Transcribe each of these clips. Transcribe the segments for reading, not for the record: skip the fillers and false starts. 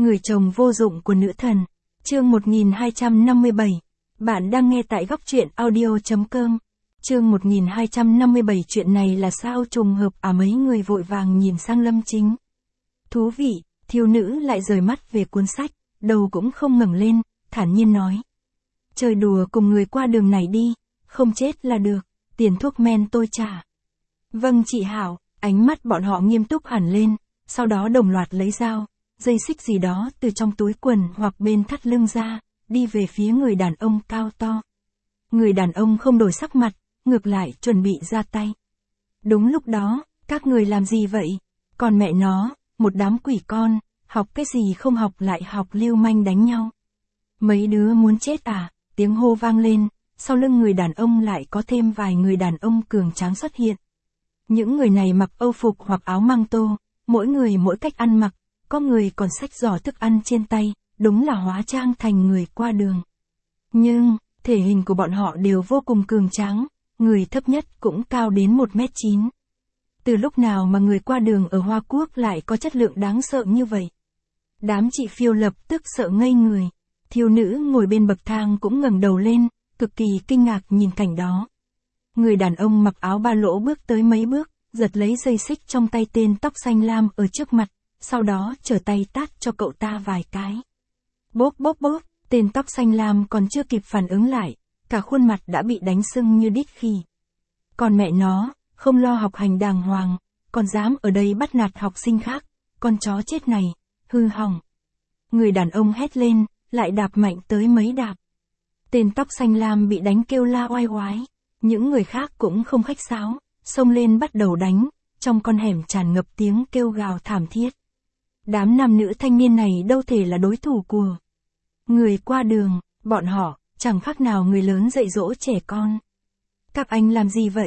Người chồng vô dụng của nữ thần. Chương 1257. Bạn đang nghe tại góc truyện audio.com. Chương 1257. Chuyện này là sao trùng hợp à? Mấy người vội vàng nhìn sang Lâm Chính. Thú vị, thiếu nữ lại rời mắt về cuốn sách, đầu cũng không ngẩng lên, thản nhiên nói. Chơi đùa cùng người qua đường này đi, không chết là được, tiền thuốc men tôi trả. Vâng chị Hảo, ánh mắt bọn họ nghiêm túc hẳn lên, sau đó đồng loạt lấy dao, dây xích gì đó từ trong túi quần hoặc bên thắt lưng ra, đi về phía người đàn ông cao to. Người đàn ông không đổi sắc mặt, ngược lại chuẩn bị ra tay. Đúng lúc đó, các người làm gì vậy? Còn mẹ nó, một đám quỷ con, học cái gì không học lại học lưu manh đánh nhau. Mấy đứa muốn chết à? Tiếng hô vang lên, sau lưng người đàn ông lại có thêm vài người đàn ông cường tráng xuất hiện. Những người này mặc âu phục hoặc áo măng tô, mỗi người mỗi cách ăn mặc, có người còn xách giỏ thức ăn trên tay, đúng là hóa trang thành người qua đường. Nhưng, thể hình của bọn họ đều vô cùng cường tráng, người thấp nhất cũng cao đến 1m9. Từ lúc nào mà người qua đường ở Hoa Quốc lại có chất lượng đáng sợ như vậy? Đám chị Phiêu lập tức sợ ngây người. Thiếu nữ ngồi bên bậc thang cũng ngẩng đầu lên, cực kỳ kinh ngạc nhìn cảnh đó. Người đàn ông mặc áo ba lỗ bước tới mấy bước, giật lấy dây xích trong tay tên tóc xanh lam ở trước mặt, sau đó trở tay tát cho cậu ta vài cái. Bốp bốp bốp, tên tóc xanh lam còn chưa kịp phản ứng lại, cả khuôn mặt đã bị đánh sưng như đít khỉ. Còn mẹ nó, không lo học hành đàng hoàng, còn dám ở đây bắt nạt học sinh khác, con chó chết này, hư hỏng. Người đàn ông hét lên, lại đạp mạnh tới mấy đạp. Tên tóc xanh lam bị đánh kêu la oai oái, những người khác cũng không khách sáo, xông lên bắt đầu đánh, trong con hẻm tràn ngập tiếng kêu gào thảm thiết. Đám nam nữ thanh niên này đâu thể là đối thủ của người qua đường, bọn họ, chẳng khác nào người lớn dạy dỗ trẻ con. Các anh làm gì vậy?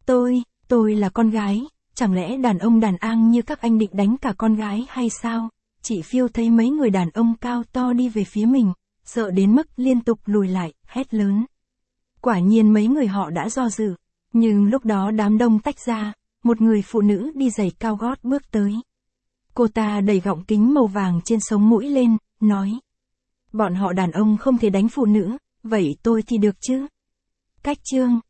Tôi là con gái, chẳng lẽ đàn ông đàn an như các anh định đánh cả con gái hay sao? Chị Phiêu thấy mấy người đàn ông cao to đi về phía mình, sợ đến mức liên tục lùi lại, hét lớn. Quả nhiên mấy người họ đã do dự, nhưng lúc đó đám đông tách ra, một người phụ nữ đi giày cao gót bước tới. Cô ta đẩy gọng kính màu vàng trên sống mũi lên, nói. Bọn họ đàn ông không thể đánh phụ nữ, vậy tôi thì được chứ? Cách chương.